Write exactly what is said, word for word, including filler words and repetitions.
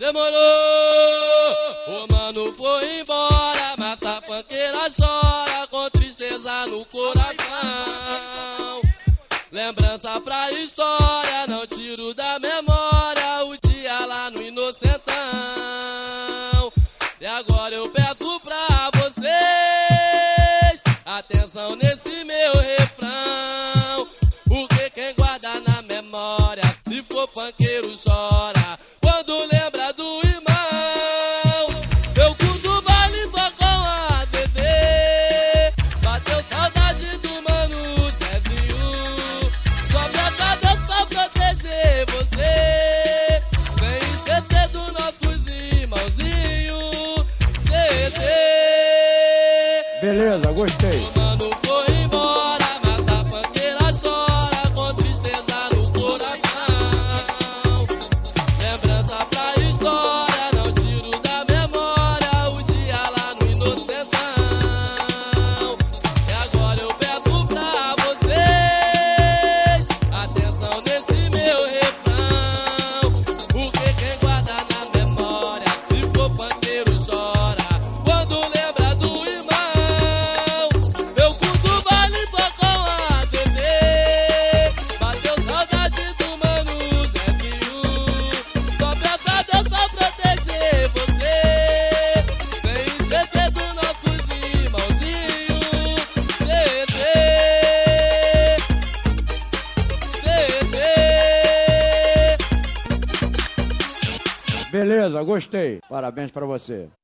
Demorou, o mano foi embora, mas a funkeira chora com tristeza no coração. Lembrança pra história, não tiro da memória o dia lá no Inocentão. E agora eu peço pra vocês atenção nesse meu refrão, porque quem guarda na memória, se for funkeiro chora quando lembra do irmão. Eu curto baile só com a D D, bateu saudade do mano Zezinho. Só peço a Deus pra proteger você, sem esquecer dos nossos irmãozinhos. D D. Beleza, gostei. O mano foi embora, mas a funkeira chora com tristeza no coração. Lembrança pra história, não tiro da memória o dia lá no Inocentão. E agora eu peço pra vocês atenção nesse meu refrão, porque quem guarda na memória, se for funkeiro chora quando lembra do irmão. Eu curto baile só com a D D, bateu saudade do mano Zezinho. Só peço a Deus pra proteger você, sem esquecer dos nossos irmãozinhos. D D, D D. Beleza, gostei. Parabéns pra você.